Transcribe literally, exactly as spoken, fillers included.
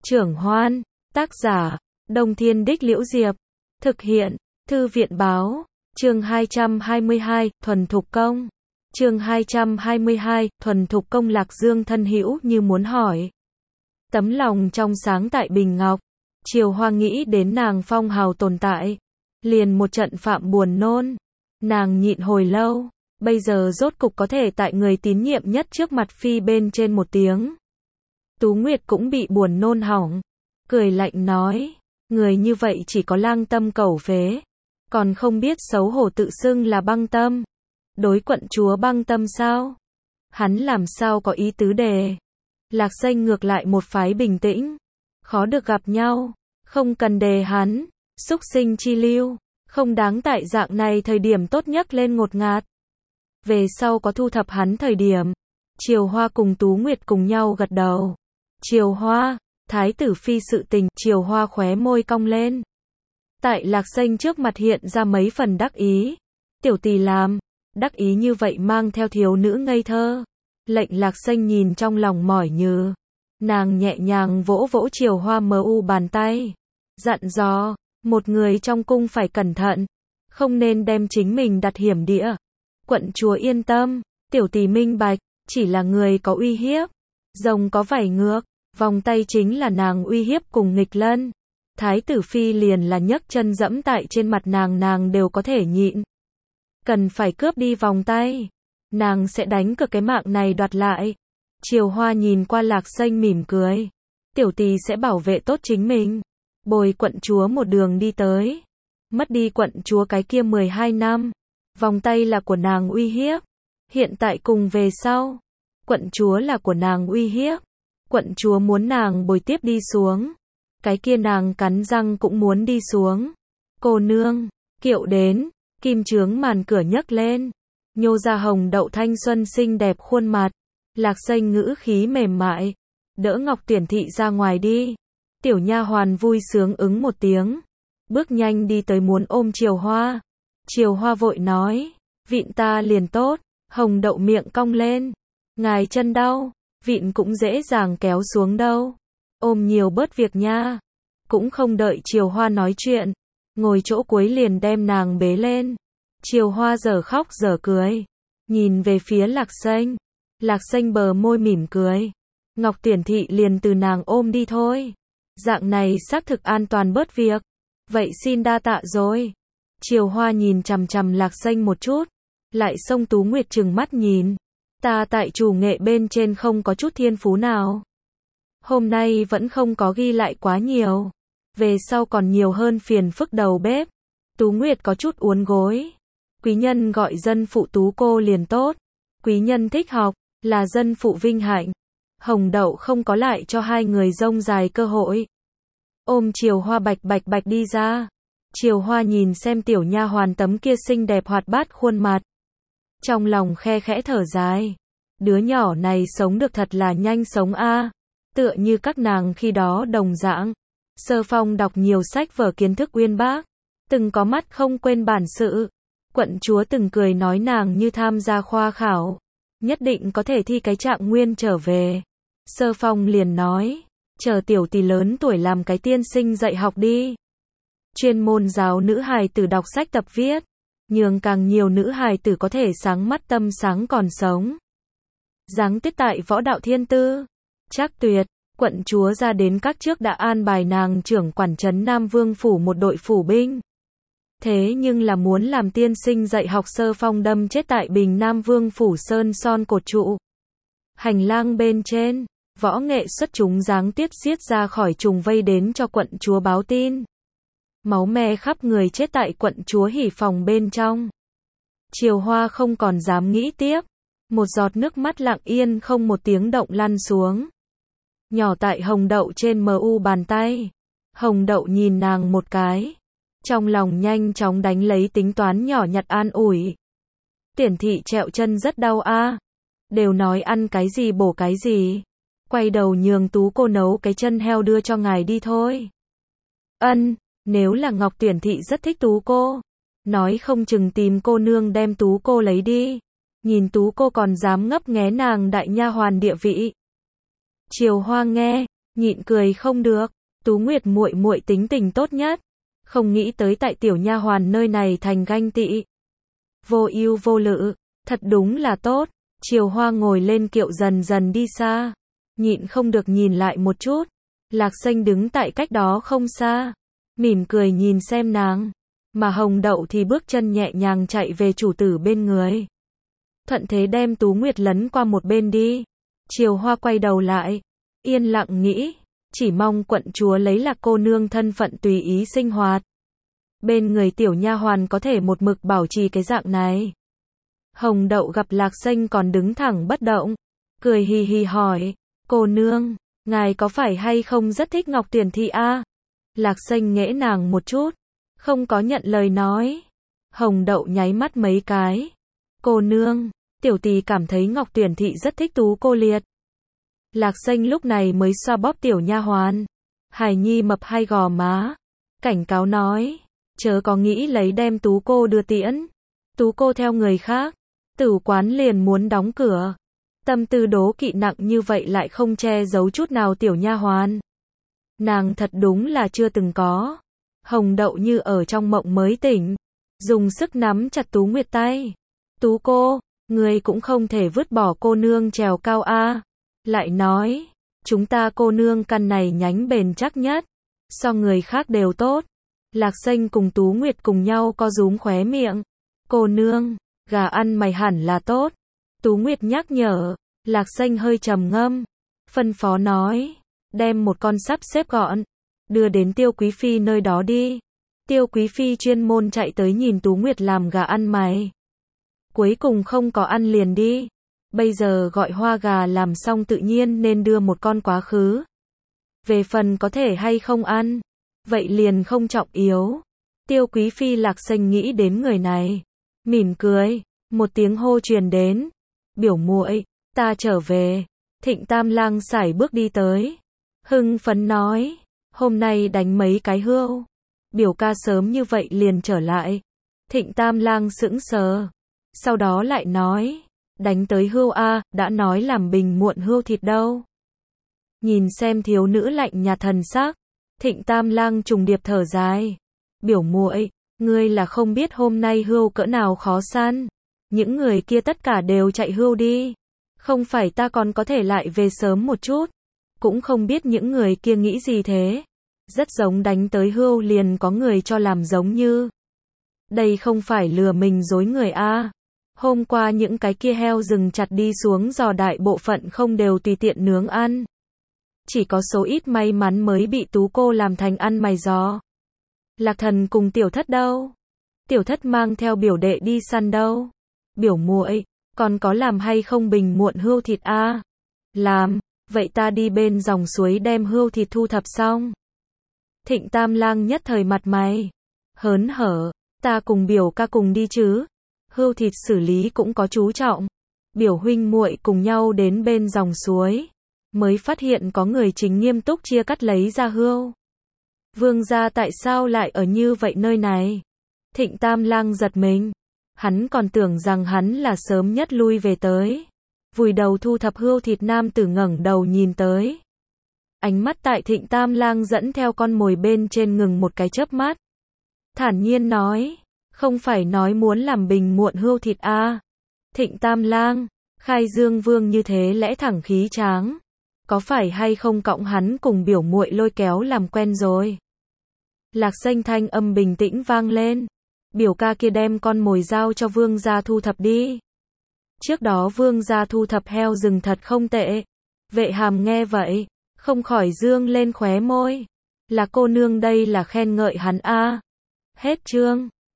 Trưởng Hoan, tác giả, Đông Thiên Đích Liễu Diệp, thực hiện, Thư viện Báo, chương hai trăm hai mươi hai, Thuần Thục Công, chương hai trăm hai mươi hai, Thuần Thục Công. Lạc Dương thân hữu như muốn hỏi. Tấm lòng trong sáng tại Bình Ngọc, Triều Hoa nghĩ đến nàng phong hào tồn tại, liền một trận phạm buồn nôn. Nàng nhịn hồi lâu, bây giờ rốt cục có thể tại người tín nhiệm nhất trước mặt phi bên trên một tiếng. Tú Nguyệt cũng bị buồn nôn hỏng, cười lạnh nói, người như vậy chỉ có lang tâm cẩu phế, còn không biết xấu hổ tự xưng là băng tâm. Đối quận chúa băng tâm sao? Hắn làm sao có ý tứ đề? Lạc Danh ngược lại một phái bình tĩnh, khó được gặp nhau, không cần đề hắn, xúc sinh chi lưu, không đáng tại dạng này thời điểm tốt nhất lên ngột ngạt. Về sau có thu thập hắn thời điểm, Triều Hoa cùng Tú Nguyệt cùng nhau gật đầu. Triều Hoa, thái tử phi sự tình, Triều Hoa khóe môi cong lên. Tại Lạc Danh trước mặt hiện ra mấy phần đắc ý. Tiểu tỷ làm, đắc ý như vậy mang theo thiếu nữ ngây thơ. Lệnh Lạc Danh nhìn trong lòng mỏi nhừ. Nàng nhẹ nhàng vỗ vỗ Triều Hoa mờ u bàn tay. Dặn dò, một người trong cung phải cẩn thận, không nên đem chính mình đặt hiểm địa. Quận chúa yên tâm, tiểu tỷ minh bạch, chỉ là người có uy hiếp. Rồng có vảy ngược, vòng tay chính là nàng uy hiếp cùng nghịch lân. Thái tử phi liền là nhấc chân dẫm tại trên mặt nàng nàng đều có thể nhịn. Cần phải cướp đi vòng tay, nàng sẽ đánh cược cái mạng này đoạt lại. Triều Hoa nhìn qua Lạc Danh mỉm cười. Tiểu tỷ sẽ bảo vệ tốt chính mình. Bồi quận chúa một đường đi tới. Mất đi quận chúa cái kia mười hai năm. Vòng tay là của nàng uy hiếp. Hiện tại cùng về sau. Quận chúa là của nàng uy hiếp. Quận chúa muốn nàng bồi tiếp đi xuống. Cái kia nàng cắn răng cũng muốn đi xuống. Cô nương, kiệu đến. Kim chướng màn cửa nhấc lên. Nhô ra hồng đậu thanh xuân xinh đẹp khuôn mặt. Lạc Danh ngữ khí mềm mại. Đỡ Ngọc Tuyển thị ra ngoài đi. Tiểu nha hoàn vui sướng ứng một tiếng. Bước nhanh đi tới muốn ôm Triều Hoa. Triều Hoa vội nói. Vịn ta liền tốt. Hồng đậu miệng cong lên. Ngài chân đau. Vịn cũng dễ dàng kéo xuống đâu. Ôm nhiều bớt việc nha. Cũng không đợi Triều Hoa nói chuyện. Ngồi chỗ cuối liền đem nàng bế lên. Triều Hoa giờ khóc giờ cười. Nhìn về phía Lạc Danh. Lạc Danh bờ môi mỉm cười. Ngọc Tuyển thị liền từ nàng ôm đi thôi. Dạng này xác thực an toàn bớt việc. Vậy xin đa tạ rồi. Triều Hoa nhìn chằm chằm Lạc Danh một chút. Lại xông Tú Nguyệt trừng mắt nhìn. Ta tại chủ nghệ bên trên không có chút thiên phú nào. Hôm nay vẫn không có ghi lại quá nhiều. Về sau còn nhiều hơn phiền phức đầu bếp. Tú Nguyệt có chút uốn gối. Quý nhân gọi dân phụ Tú cô liền tốt. Quý nhân thích học, là dân phụ vinh hạnh. Hồng đậu không có lại cho hai người rông dài cơ hội. Ôm Triều Hoa bạch bạch bạch đi ra. Triều Hoa nhìn xem tiểu nha hoàn tấm kia xinh đẹp hoạt bát khuôn mặt. Trong lòng khe khẽ thở dài. Đứa nhỏ này sống được thật là nhanh sống a. Tựa như các nàng khi đó đồng dạng. Sơ phong đọc nhiều sách vở kiến thức uyên bác. Từng có mắt không quên bản sự. Quận chúa từng cười nói nàng như tham gia khoa khảo. Nhất định có thể thi cái trạng nguyên trở về. Sơ phong liền nói. Chờ tiểu tỷ lớn tuổi làm cái tiên sinh dạy học đi. Chuyên môn giáo nữ hài tử đọc sách tập viết. Nhường càng nhiều nữ hài tử có thể sáng mắt tâm sáng còn sống. Giáng tiết tại võ đạo thiên tư. Trác Tuyệt, quận chúa ra đến các trước đã an bài nàng trưởng quản trấn Nam Vương phủ một đội phủ binh. Thế nhưng là muốn làm tiên sinh dạy học Sơ Phong đâm chết tại Bình Nam Vương phủ sơn son cột trụ. Hành lang bên trên, võ nghệ xuất chúng giáng tiết giết ra khỏi trùng vây đến cho quận chúa báo tin. Máu me khắp người chết tại quận chúa hỉ phòng bên trong. Triều Hoa không còn dám nghĩ tiếp. Một giọt nước mắt lặng yên không một tiếng động lăn xuống. Nhỏ tại hồng đậu trên mờ u bàn tay. Hồng đậu nhìn nàng một cái. Trong lòng nhanh chóng đánh lấy tính toán nhỏ nhặt an ủi. Tuyển thị trẹo chân rất đau a. Đều nói ăn cái gì bổ cái gì. Quay đầu nhường Tú cô nấu cái chân heo đưa cho ngài đi thôi. Ân, nếu là Ngọc Tuyển thị rất thích Tú cô. Nói không chừng tìm cô nương đem Tú cô lấy đi. Nhìn Tú cô còn dám ngấp nghé nàng đại nha hoàn địa vị. Triều Hoa nghe, nhịn cười không được. Tú Nguyệt muội muội tính tình tốt nhất, không nghĩ tới tại tiểu nha hoàn nơi này thành ganh tị. Vô ưu vô lự, thật đúng là tốt. Triều Hoa ngồi lên kiệu dần dần đi xa, nhịn không được nhìn lại một chút. Lạc Xanh đứng tại cách đó không xa, mỉm cười nhìn xem nàng, mà Hồng Đậu thì bước chân nhẹ nhàng chạy về chủ tử bên người. Thuận thế đem Tú Nguyệt lấn qua một bên đi. Triều Hoa quay đầu lại, yên lặng nghĩ, chỉ mong quận chúa lấy Lạc cô nương thân phận tùy ý sinh hoạt. Bên người tiểu nha hoàn có thể một mực bảo trì cái dạng này. Hồng Đậu gặp Lạc Xanh còn đứng thẳng bất động, cười hì hì hỏi, cô nương, ngài có phải hay không rất thích Ngọc Tuyển Thị a? Lạc Xanh nghễ nàng một chút, không có nhận lời nói. Hồng Đậu nháy mắt mấy cái, cô nương, tiểu tỳ cảm thấy Ngọc Tuyển Thị rất thích Tú cô liệt. Lạc Xanh lúc này mới xoa bóp tiểu nha hoàn, hài nhi mập hai gò má, cảnh cáo nói, chớ có nghĩ lấy đem Tú cô đưa tiễn. Tú cô theo người khác, tử quán liền muốn đóng cửa. Tâm tư đố kỵ nặng như vậy lại không che giấu chút nào tiểu nha hoàn. Nàng thật đúng là chưa từng có. Hồng Đậu như ở trong mộng mới tỉnh, dùng sức nắm chặt Tú Nguyệt tay. Tú cô, người cũng không thể vứt bỏ cô nương trèo cao a. Lại nói, chúng ta cô nương căn này nhánh bền chắc nhất, so người khác đều tốt. Lạc Xanh cùng Tú Nguyệt cùng nhau co rúm khóe miệng. Cô nương, gà ăn mày hẳn là tốt. Tú Nguyệt nhắc nhở. Lạc Xanh hơi trầm ngâm, phân phó nói, đem một con sắp xếp gọn, đưa đến Tiêu Quý Phi nơi đó đi. Tiêu Quý Phi chuyên môn chạy tới nhìn Tú Nguyệt làm gà ăn mày. Cuối cùng không có ăn liền đi. Bây giờ gọi hoa gà làm xong tự nhiên nên đưa một con quá khứ. Về phần có thể hay không ăn, vậy liền không trọng yếu. Tiêu Quý Phi Lạc Xanh nghĩ đến người này, mỉm cười, một tiếng hô truyền đến, biểu muội, ta trở về. Thịnh Tam Lang sải bước đi tới, hưng phấn nói, hôm nay đánh mấy cái hươu. Biểu ca sớm như vậy liền trở lại. Thịnh Tam Lang sững sờ, sau đó lại nói, đánh tới hươu a, đã nói làm bình muộn hươu thịt đâu. Nhìn xem thiếu nữ lạnh nhạt thần sắc, Thịnh Tam Lang trùng điệp thở dài, biểu muội, ngươi là không biết hôm nay hươu cỡ nào khó săn. Những người kia tất cả đều chạy hươu đi. Không phải ta còn có thể lại về sớm một chút. Cũng không biết những người kia nghĩ gì thế. Rất giống đánh tới hươu liền có người cho làm giống như. Đây không phải lừa mình dối người a. Hôm qua những cái kia heo rừng chặt đi xuống giò đại bộ phận không đều tùy tiện nướng ăn. Chỉ có số ít may mắn mới bị Tú cô làm thành ăn mày giò. Lạc Thần cùng Tiểu Thất đâu? Tiểu Thất mang theo biểu đệ đi săn đâu? Biểu muội, còn có làm hay không bình muộn hươu thịt a? À? Làm, vậy ta đi bên dòng suối đem hươu thịt thu thập xong. Thịnh Tam Lang nhất thời mặt mày hớn hở, ta cùng biểu ca cùng đi chứ? Hươu thịt xử lý cũng có chú trọng. Biểu huynh muội cùng nhau đến bên dòng suối, mới phát hiện có người chính nghiêm túc chia cắt lấy ra hươu. Vương gia tại sao lại ở như vậy nơi này? Thịnh Tam Lang giật mình, hắn còn tưởng rằng hắn là sớm nhất lui về tới. Vùi đầu thu thập hươu thịt nam tử ngẩng đầu nhìn tới. Ánh mắt tại Thịnh Tam Lang dẫn theo con mồi bên trên ngừng một cái chớp mắt. Thản nhiên nói, không phải nói muốn làm bình muộn hươu thịt a? À? Thịnh Tam Lang, Khai Dương Vương như thế lẽ thẳng khí tráng, có phải hay không cõng hắn cùng biểu muội lôi kéo làm quen rồi? Lạc Xanh thanh âm bình tĩnh vang lên, biểu ca kia đem con mồi giao cho vương gia thu thập đi. Trước đó vương gia thu thập heo rừng thật không tệ. Vệ Hàm nghe vậy, không khỏi dương lên khóe môi. Là cô nương đây là khen ngợi hắn a. À. Hết chương.